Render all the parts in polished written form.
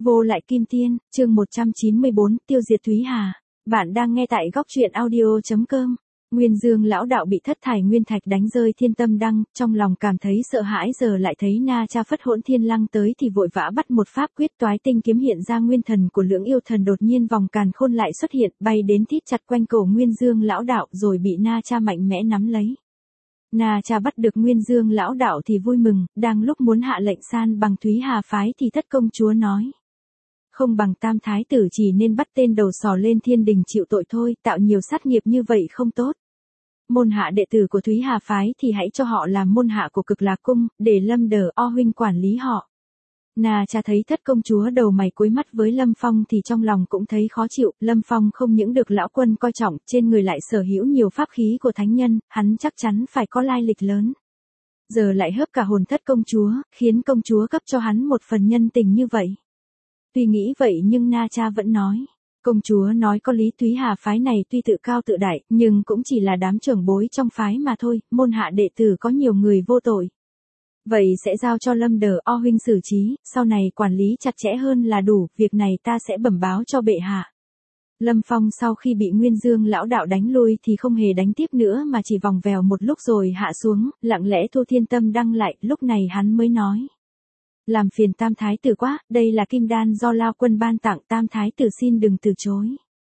Vô lại kim tiên, chương 194, tiêu diệt Thúy Hà. Bạn đang nghe tại góc truyện audio.com. Nguyên Dương lão đạo bị thất thải nguyên thạch đánh rơi thiên tâm đăng, trong lòng cảm thấy sợ hãi, giờ lại thấy Na Cha phất hỗn thiên lăng tới thì vội vã bắt một pháp quyết toái tinh kiếm hiện ra, nguyên thần của Lưỡng Yêu Thần đột nhiên vòng càn khôn lại xuất hiện, bay đến thít chặt quanh cổ Nguyên Dương lão đạo rồi bị Na Cha mạnh mẽ nắm lấy. Na Cha bắt được Nguyên Dương lão đạo thì vui mừng, đang lúc muốn hạ lệnh san bằng Thúy Hà phái thì thất công chúa nói: không bằng tam thái tử chỉ nên bắt tên đầu sỏ lên thiên đình chịu tội thôi, tạo nhiều sát nghiệp như vậy không tốt. Môn hạ đệ tử của Thúy Hà phái thì hãy cho họ làm môn hạ của Cực Lạc cung, để Lâm Đờ O huynh quản lý họ. Na Cha thấy thất công chúa đầu mày cúi mắt với Lâm Phong thì trong lòng cũng thấy khó chịu, Lâm Phong không những được lão quân coi trọng, trên người lại sở hữu nhiều pháp khí của thánh nhân, hắn chắc chắn phải có lai lịch lớn. Giờ lại hớp cả hồn thất công chúa, khiến công chúa cấp cho hắn một phần nhân tình như vậy. Tuy nghĩ vậy nhưng Na Cha vẫn nói: công chúa nói có lý, Thúy Hà phái này tuy tự cao tự đại, nhưng cũng chỉ là đám trưởng bối trong phái mà thôi, môn hạ đệ tử có nhiều người vô tội. Vậy sẽ giao cho Lâm Đờ O huynh xử trí, sau này quản lý chặt chẽ hơn là đủ, việc này ta sẽ bẩm báo cho bệ hạ. Lâm Phong sau khi bị Nguyên Dương lão đạo đánh lui thì không hề đánh tiếp nữa mà chỉ vòng vèo một lúc rồi hạ xuống, lặng lẽ thu thiên tâm đăng lại, lúc này hắn mới nói: làm phiền tam thái tử quá, đây là kim đan do Lao quân ban tặng, tam thái tử xin đừng từ chối.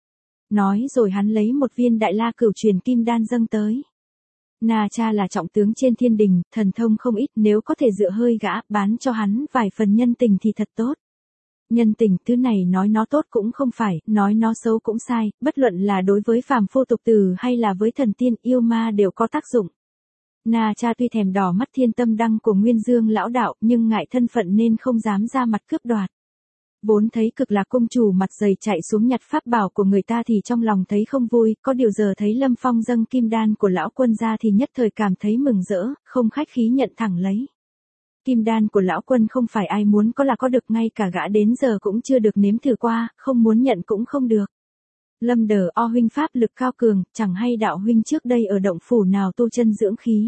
Nói rồi hắn lấy một viên đại la cửu truyền kim đan dâng tới. Na Cha là trọng tướng trên thiên đình, thần thông không ít, nếu có thể dựa hơi gã, bán cho hắn vài phần nhân tình thì thật tốt. Nhân tình thứ này nói nó tốt cũng không phải, nói nó xấu cũng sai, bất luận là đối với phàm phu tục tử hay là với thần tiên yêu ma đều có tác dụng. Na Cha tuy thèm đỏ mắt thiên tâm đăng của Nguyên Dương lão đạo, nhưng ngại thân phận nên không dám ra mặt cướp đoạt. Vốn thấy Cực Lạc cung chủ mặt dày chạy xuống nhặt pháp bảo của người ta thì trong lòng thấy không vui, có điều giờ thấy Lâm Phong dâng kim đan của lão quân ra thì nhất thời cảm thấy mừng rỡ, không khách khí nhận thẳng lấy. Kim đan của lão quân không phải ai muốn có là có được, ngay cả gã đến giờ cũng chưa được nếm thử qua, không muốn nhận cũng không được. Lâm Đờ O huynh pháp lực cao cường, chẳng hay đạo huynh trước đây ở động phủ nào tu chân dưỡng khí.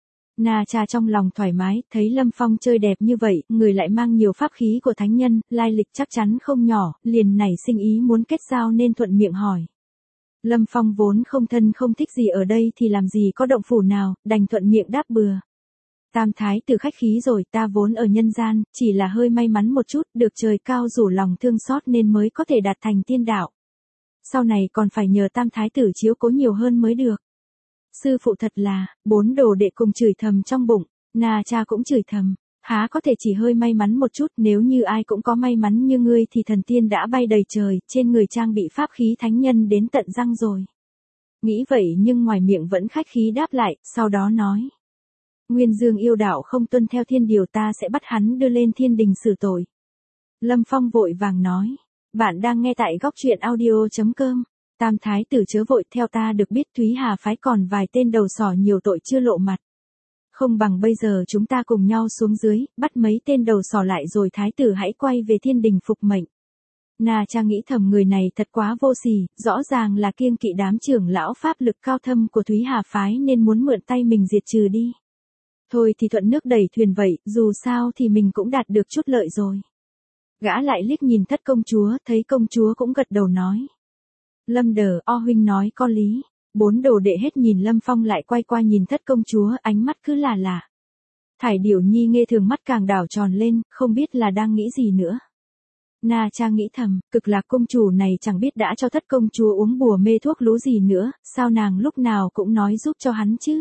Na Cha trong lòng thoải mái, thấy Lâm Phong chơi đẹp như vậy, người lại mang nhiều pháp khí của thánh nhân, lai lịch chắc chắn không nhỏ, liền nảy sinh ý muốn kết giao nên thuận miệng hỏi. Lâm Phong vốn không thân không thích gì ở đây thì làm gì có động phủ nào, đành thuận miệng đáp bừa. Tam thái tử khách khí rồi, ta vốn ở nhân gian, chỉ là hơi may mắn một chút, được trời cao rủ lòng thương xót nên mới có thể đạt thành tiên đạo. Sau này còn phải nhờ tam thái tử chiếu cố nhiều hơn mới được. Sư phụ thật là, bốn đồ đệ cùng chửi thầm trong bụng, Na Cha cũng chửi thầm, há có thể chỉ hơi may mắn một chút, nếu như ai cũng có may mắn như ngươi thì thần tiên đã bay đầy trời, trên người trang bị pháp khí thánh nhân đến tận răng rồi. Nghĩ vậy nhưng ngoài miệng vẫn khách khí đáp lại, sau đó nói: Nguyên Dương yêu đạo không tuân theo thiên điều, ta sẽ bắt hắn đưa lên thiên đình xử tội. Lâm Phong vội vàng nói: bạn đang nghe tại góc truyện audio.com. Tam thái tử chớ vội, theo ta được biết Thúy Hà phái còn vài tên đầu sỏ nhiều tội chưa lộ mặt. Không bằng bây giờ chúng ta cùng nhau xuống dưới, bắt mấy tên đầu sỏ lại rồi thái tử hãy quay về thiên đình phục mệnh. Na Cha nghĩ thầm người này thật quá vô sỉ, rõ ràng là kiêng kỵ đám trưởng lão pháp lực cao thâm của Thúy Hà phái nên muốn mượn tay mình diệt trừ đi. Thôi thì thuận nước đẩy thuyền vậy, dù sao thì mình cũng đạt được chút lợi rồi. Gã lại liếc nhìn thất công chúa, thấy công chúa cũng gật đầu nói: Lâm Đờ O huynh nói có lý. Bốn đồ đệ hết nhìn Lâm Phong lại quay qua nhìn thất công chúa, ánh mắt cứ là lạ. Thải Điểu Nhi nghe thường mắt càng đảo tròn lên, không biết là đang nghĩ gì nữa. Na Cha nghĩ thầm, Cực Lạc công chủ này chẳng biết đã cho thất công chúa uống bùa mê thuốc lú gì nữa, sao nàng lúc nào cũng nói giúp cho hắn chứ.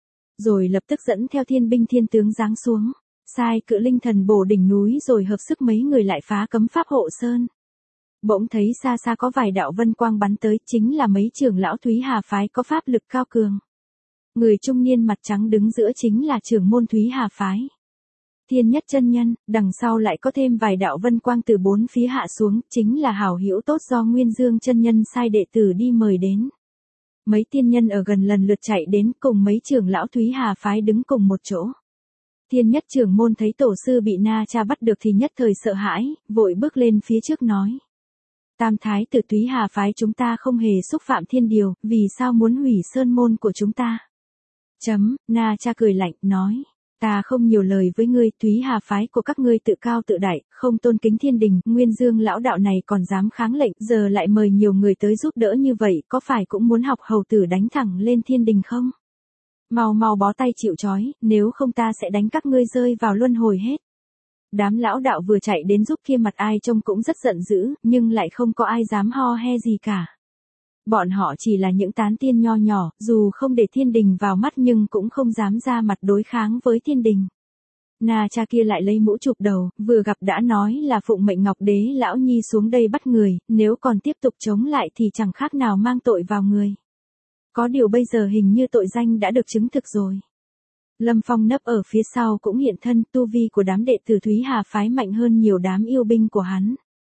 Rồi lập tức dẫn theo thiên binh thiên tướng giáng xuống, sai cự linh thần bổ đỉnh núi rồi hợp sức mấy người lại phá cấm pháp hộ sơn. Bỗng thấy xa xa có vài đạo vân quang bắn tới, chính là mấy trưởng lão Thúy Hà phái có pháp lực cao cường. Người trung niên mặt trắng đứng giữa chính là trưởng môn Thúy Hà phái, Thiên Nhất chân nhân, đằng sau lại có thêm vài đạo vân quang từ bốn phía hạ xuống, chính là hảo hữu tốt do Nguyên Dương chân nhân sai đệ tử đi mời đến. Mấy tiên nhân ở gần lần lượt chạy đến, cùng mấy trưởng lão Thúy Hà phái đứng cùng một chỗ. Thiên Nhất trưởng môn thấy tổ sư bị Na Cha bắt được thì nhất thời sợ hãi, vội bước lên phía trước nói: Tam thái tử Thúy Hà phái chúng ta không hề xúc phạm thiên điều, vì sao muốn hủy sơn môn của chúng ta? Na Cha cười lạnh, nói: Ta không nhiều lời với ngươi, Thúy Hà phái của các ngươi tự cao tự đại, không tôn kính thiên đình, Nguyên Dương lão đạo này còn dám kháng lệnh, giờ lại mời nhiều người tới giúp đỡ như vậy, có phải cũng muốn học hầu tử đánh thẳng lên thiên đình không? Mau mau bó tay chịu trói, nếu không ta sẽ đánh các ngươi rơi vào luân hồi hết. Đám lão đạo vừa chạy đến giúp kia mặt ai trông cũng rất giận dữ, nhưng lại không có ai dám ho he gì cả. Bọn họ chỉ là những tán tiên nho nhỏ, dù không để thiên đình vào mắt nhưng cũng không dám ra mặt đối kháng với thiên đình. Na cha kia lại lấy mũ chụp đầu, vừa gặp đã nói là phụng mệnh Ngọc Đế lão nhi xuống đây bắt người, nếu còn tiếp tục chống lại thì chẳng khác nào mang tội vào người. Có điều bây giờ hình như tội danh đã được chứng thực rồi. Lâm Phong nấp ở phía sau cũng hiện thân, tu vi của đám đệ tử Thúy Hà phái mạnh hơn nhiều đám yêu binh của hắn.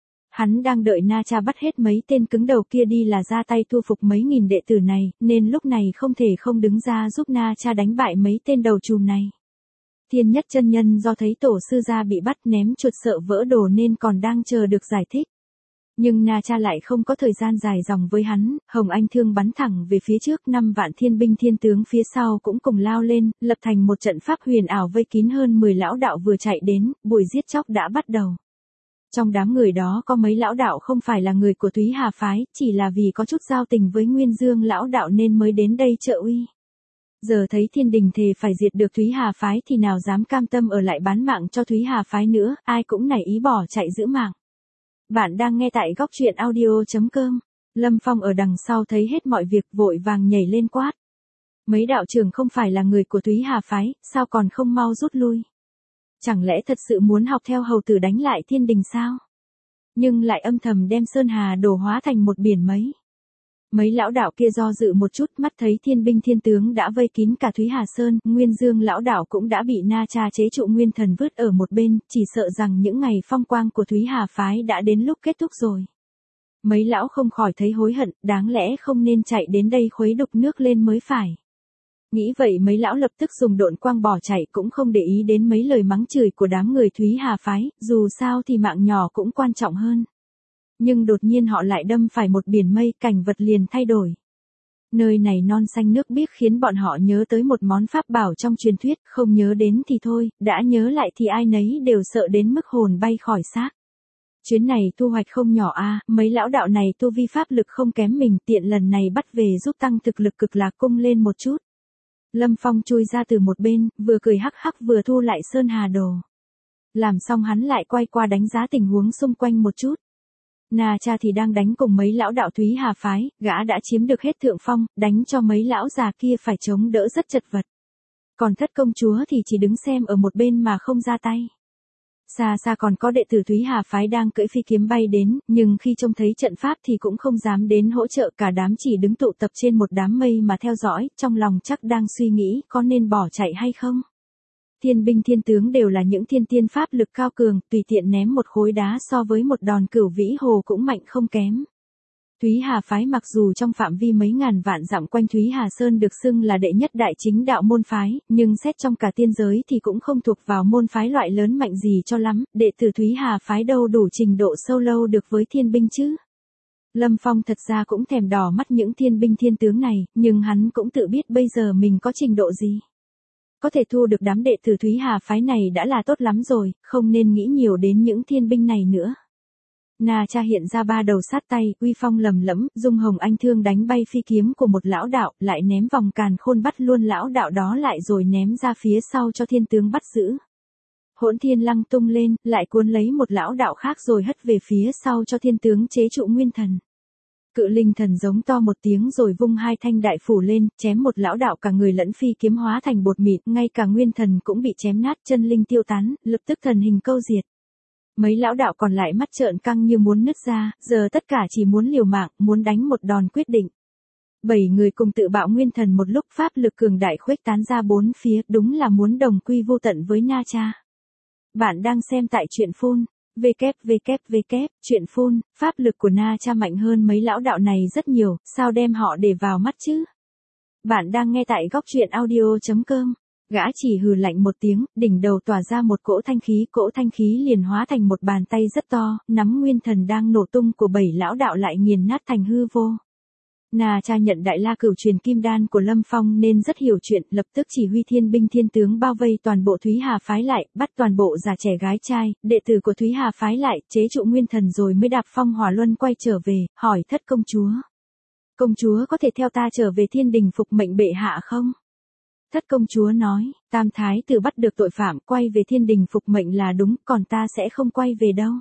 Hắn đang đợi Na Cha bắt hết mấy tên cứng đầu kia đi là ra tay thu phục mấy nghìn đệ tử này, nên lúc này không thể không đứng ra giúp Na Cha đánh bại mấy tên đầu trùm này. Thiên Nhất chân nhân do thấy tổ sư gia bị bắt ném chuột sợ vỡ đồ nên còn đang chờ được giải thích. Nhưng Na Cha lại không có thời gian dài dòng với hắn, Hồng Anh Thương bắn thẳng về phía trước, 5 vạn thiên binh thiên tướng phía sau cũng cùng lao lên, lập thành một trận pháp huyền ảo vây kín hơn 10 lão đạo vừa chạy đến, buổi giết chóc đã bắt đầu. Trong đám người đó có mấy lão đạo không phải là người của Thúy Hà phái, chỉ là vì có chút giao tình với Nguyên Dương lão đạo nên mới đến đây trợ uy. Giờ thấy thiên đình thề phải diệt được Thúy Hà phái thì nào dám cam tâm ở lại bán mạng cho Thúy Hà phái nữa, ai cũng nảy ý bỏ chạy giữ mạng. Bạn đang nghe tại góc truyện audio.com. Lâm Phong ở đằng sau thấy hết mọi việc vội vàng nhảy lên quát. Mấy đạo trưởng không phải là người của Thúy Hà phái, sao còn không mau rút lui? Chẳng lẽ thật sự muốn học theo hầu tử đánh lại thiên đình sao? Nhưng lại âm thầm đem Sơn Hà đổ hóa thành một biển mấy. Mấy lão đạo kia do dự một chút, mắt thấy thiên binh thiên tướng đã vây kín cả Thúy Hà Sơn, Nguyên Dương lão đạo cũng đã bị Na Cha chế trụ nguyên thần vứt ở một bên, chỉ sợ rằng những ngày phong quang của Thúy Hà phái đã đến lúc kết thúc rồi. Mấy lão không khỏi thấy hối hận, đáng lẽ không nên chạy đến đây khuấy đục nước lên mới phải. Nghĩ vậy mấy lão lập tức dùng độn quang bỏ chạy, cũng không để ý đến mấy lời mắng chửi của đám người Thúy Hà phái, dù sao thì mạng nhỏ cũng quan trọng hơn. Nhưng đột nhiên họ lại đâm phải một biển mây, cảnh vật liền thay đổi. Nơi này non xanh nước biếc khiến bọn họ nhớ tới một món pháp bảo trong truyền thuyết, không nhớ đến thì thôi, đã nhớ lại thì ai nấy đều sợ đến mức hồn bay khỏi xác. Chuyến này thu hoạch không nhỏ a, mấy lão đạo này tu vi pháp lực không kém mình, tiện lần này bắt về giúp tăng thực lực Cực Lạc cung lên một chút. Lâm Phong chui ra từ một bên, vừa cười hắc hắc vừa thu lại Sơn Hà đồ. Làm xong hắn lại quay qua đánh giá tình huống xung quanh một chút. Na Cha thì đang đánh cùng mấy lão đạo Thúy Hà phái, gã đã chiếm được hết thượng phong, đánh cho mấy lão già kia phải chống đỡ rất chật vật. Còn Thất công chúa thì chỉ đứng xem ở một bên mà không ra tay. Xa xa còn có đệ tử Thúy Hà phái đang cưỡi phi kiếm bay đến, nhưng khi trông thấy trận pháp thì cũng không dám đến hỗ trợ, cả đám chỉ đứng tụ tập trên một đám mây mà theo dõi, trong lòng chắc đang suy nghĩ có nên bỏ chạy hay không. Thiên binh thiên tướng đều là những thiên tiên pháp lực cao cường, tùy tiện ném một khối đá so với một đòn Cửu Vĩ Hồ cũng mạnh không kém. Thúy Hà phái mặc dù trong phạm vi mấy ngàn vạn dặm quanh Thúy Hà Sơn được xưng là đệ nhất đại chính đạo môn phái, nhưng xét trong cả tiên giới thì cũng không thuộc vào môn phái loại lớn mạnh gì cho lắm, đệ tử Thúy Hà phái đâu đủ trình độ sâu lâu được với thiên binh chứ. Lâm Phong thật ra cũng thèm đỏ mắt những thiên binh thiên tướng này, nhưng hắn cũng tự biết bây giờ mình có trình độ gì. Có thể thu được đám đệ tử Thúy Hà phái này đã là tốt lắm rồi, không nên nghĩ nhiều đến những thiên binh này nữa. Na Cha hiện ra ba đầu sát tay, uy phong lầm lẫm, dung Hồng Anh Thương đánh bay phi kiếm của một lão đạo, lại ném vòng càn khôn bắt luôn lão đạo đó lại rồi ném ra phía sau cho thiên tướng bắt giữ. Hỗn Thiên Lăng tung lên, lại cuốn lấy một lão đạo khác rồi hất về phía sau cho thiên tướng chế trụ nguyên thần. Cự Linh Thần giống to một tiếng rồi vung hai thanh đại phủ lên, chém một lão đạo cả người lẫn phi kiếm hóa thành bột mịn, ngay cả nguyên thần cũng bị chém nát, chân linh tiêu tán, lập tức thần hình câu diệt. Mấy lão đạo còn lại mắt trợn căng như muốn nứt ra, giờ tất cả chỉ muốn liều mạng, muốn đánh một đòn quyết định. 7 người cùng tự bạo nguyên thần một lúc, pháp lực cường đại khuếch tán ra bốn phía, đúng là muốn đồng quy vô tận với Na Cha. Bạn đang xem tại truyện phun. Truyện phun, pháp lực của Na Cha mạnh hơn mấy lão đạo này rất nhiều, sao đem họ để vào mắt chứ? Bạn đang nghe tại góc truyện audio.com. Gã chỉ hừ lạnh một tiếng, đỉnh đầu tỏa ra một cỗ thanh khí liền hóa thành một bàn tay rất to, nắm nguyên thần đang nổ tung của 7 lão đạo lại nghiền nát thành hư vô. Na Cha nhận Đại La Cửu Truyền Kim Đan của Lâm Phong nên rất hiểu chuyện, lập tức chỉ huy thiên binh thiên tướng bao vây toàn bộ Thúy Hà phái lại, bắt toàn bộ già trẻ gái trai, đệ tử của Thúy Hà phái lại, chế trụ nguyên thần rồi mới đạp phong hỏa luân quay trở về, hỏi Thất công chúa. Công chúa có thể theo ta trở về thiên đình phục mệnh bệ hạ không? Thất công chúa nói, Tam Thái tử bắt được tội phạm, quay về thiên đình phục mệnh là đúng, còn ta sẽ không quay về đâu.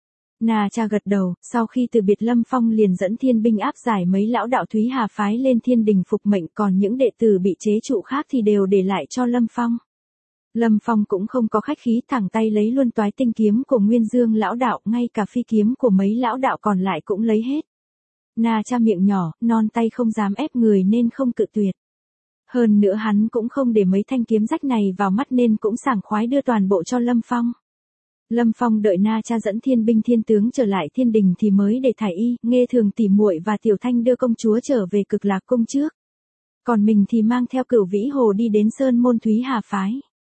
Na Cha gật đầu, sau khi từ biệt Lâm Phong liền dẫn thiên binh áp giải mấy lão đạo Thúy Hà phái lên thiên đình phục mệnh, còn những đệ tử bị chế trụ khác thì đều để lại cho Lâm Phong. Lâm Phong cũng không có khách khí, thẳng tay lấy luôn toái tinh kiếm của Nguyên Dương lão đạo, ngay cả phi kiếm của mấy lão đạo còn lại cũng lấy hết. Na Cha miệng nhỏ, non tay không dám ép người nên không cự tuyệt. Hơn nữa hắn cũng không để mấy thanh kiếm rách này vào mắt nên cũng sảng khoái đưa toàn bộ cho Lâm Phong. Lâm Phong đợi Na Cha dẫn thiên binh thiên tướng trở lại thiên đình thì mới để Thải Y, Nghê Thường tỷ muội và Tiểu Thanh đưa công chúa trở về Cực Lạc cung trước. Còn mình thì mang theo Cửu Vĩ Hồ đi đến Sơn môn Thúy Hà phái.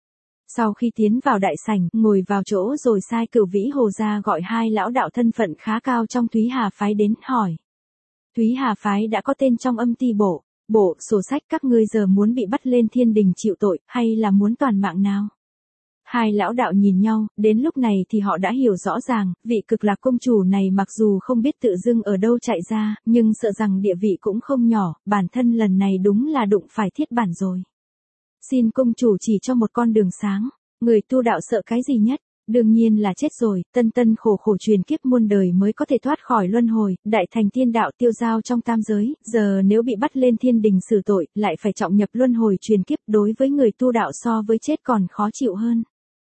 Sau khi tiến vào đại sảnh, ngồi vào chỗ rồi sai Cửu Vĩ Hồ ra gọi hai lão đạo thân phận khá cao trong Thúy Hà phái đến, hỏi. Thúy Hà phái đã có tên trong âm ti bộ sổ sách, các ngươi giờ muốn bị bắt lên thiên đình chịu tội, hay là muốn toàn mạng nào? Hai lão đạo nhìn nhau, đến lúc này thì họ đã hiểu rõ ràng, vị Cực Lạc công chủ này mặc dù không biết tự dưng ở đâu chạy ra, nhưng sợ rằng địa vị cũng không nhỏ, bản thân lần này đúng là đụng phải thiết bản rồi. Xin công chủ chỉ cho một con đường sáng, người tu đạo sợ cái gì nhất? Đương nhiên là chết rồi, tân khổ truyền kiếp muôn đời mới có thể thoát khỏi luân hồi, đại thành tiên đạo tiêu giao trong tam giới, giờ nếu bị bắt lên thiên đình xử tội, lại phải trọng nhập luân hồi truyền kiếp, đối với người tu đạo so với chết còn khó chịu hơn.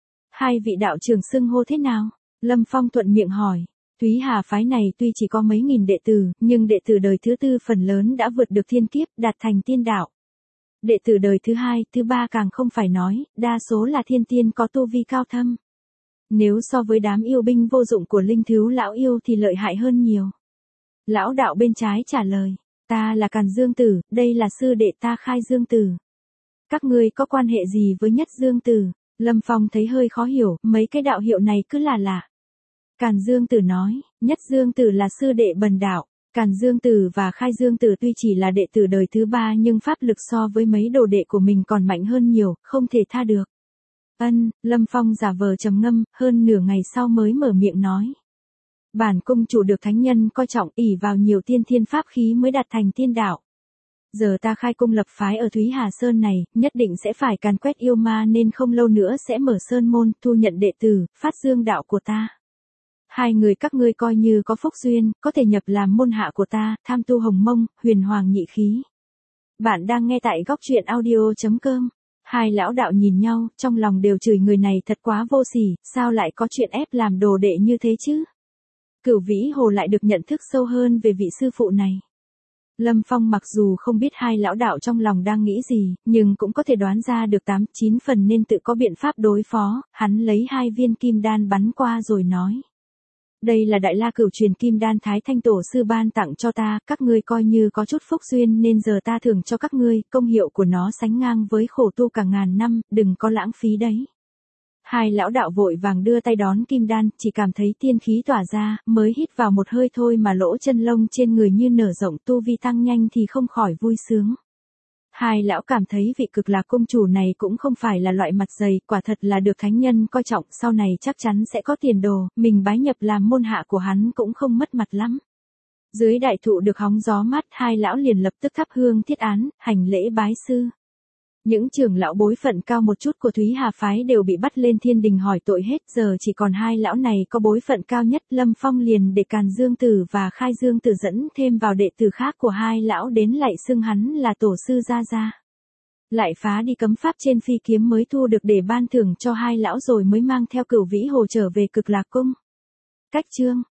Hai vị đạo trưởng xưng hô thế nào? Lâm Phong thuận miệng hỏi. Thúy Hà phái này tuy chỉ có mấy nghìn đệ tử, nhưng đệ tử đời thứ tư phần lớn đã vượt được thiên kiếp, đạt thành tiên đạo. Đệ tử đời thứ hai, thứ ba càng không phải nói, đa số là thiên tiên có tu vi cao thâm. Nếu so với đám yêu binh vô dụng của Linh Thứu lão yêu thì lợi hại hơn nhiều. Lão đạo bên trái trả lời, ta là Càn Dương Tử, đây là sư đệ ta Khai Dương Tử. Các ngươi có quan hệ gì với Nhất Dương Tử? Lâm Phong thấy hơi khó hiểu, mấy cái đạo hiệu này cứ là lạ. Càn Dương Tử nói, Nhất Dương Tử là sư đệ bần đạo. Càn Dương Tử và Khai Dương Tử tuy chỉ là đệ tử đời thứ ba nhưng pháp lực so với mấy đồ đệ của mình còn mạnh hơn nhiều, không thể tha được. Lâm Phong giả vờ trầm ngâm, hơn nửa ngày sau mới mở miệng nói. Bản cung chủ được thánh nhân coi trọng, ỷ vào nhiều tiên thiên pháp khí mới đạt thành tiên đạo. Giờ ta khai cung lập phái ở Thúy Hà Sơn này, nhất định sẽ phải càn quét yêu ma nên không lâu nữa sẽ mở sơn môn, thu nhận đệ tử, phát dương đạo của ta. Hai người các ngươi coi như có phúc duyên, có thể nhập làm môn hạ của ta, tham tu hồng mông, huyền hoàng nhị khí. Bạn đang nghe tại góc truyện audio.com. Hai lão đạo nhìn nhau, trong lòng đều chửi người này thật quá vô sỉ, sao lại có chuyện ép làm đồ đệ như thế chứ? Cửu Vĩ Hồ lại được nhận thức sâu hơn về vị sư phụ này. Lâm Phong mặc dù không biết hai lão đạo trong lòng đang nghĩ gì, nhưng cũng có thể đoán ra được 8-9 phần nên tự có biện pháp đối phó, hắn lấy 2 viên kim đan bắn qua rồi nói. Đây là Đại La Cửu Truyền Kim Đan Thái Thanh Tổ sư ban tặng cho ta, các ngươi coi như có chút phúc duyên nên giờ ta thưởng cho các ngươi, công hiệu của nó sánh ngang với khổ tu cả ngàn năm, đừng có lãng phí đấy. Hai lão đạo vội vàng đưa tay đón kim đan, chỉ cảm thấy tiên khí tỏa ra, mới hít vào một hơi thôi mà lỗ chân lông trên người như nở rộng, tu vi tăng nhanh thì không khỏi vui sướng. Hai lão cảm thấy vị Cực Lạc công chủ này cũng không phải là loại mặt dày, quả thật là được thánh nhân coi trọng, sau này chắc chắn sẽ có tiền đồ, mình bái nhập làm môn hạ của hắn cũng không mất mặt lắm. Dưới đại thụ được hóng gió mát, hai lão liền lập tức thắp hương thiết án, hành lễ bái sư. Những trưởng lão bối phận cao một chút của Thúy Hà phái đều bị bắt lên thiên đình hỏi tội hết, giờ chỉ còn hai lão này có bối phận cao nhất. Lâm Phong liền để Càn Dương Tử và Khai Dương Tử dẫn thêm vào đệ tử khác của hai lão đến lạy xưng hắn là tổ sư gia gia. Lại phá đi cấm pháp trên phi kiếm mới thu được để ban thưởng cho hai lão rồi mới mang theo Cửu Vĩ Hồ trở về Cực Lạc cung. Cách chương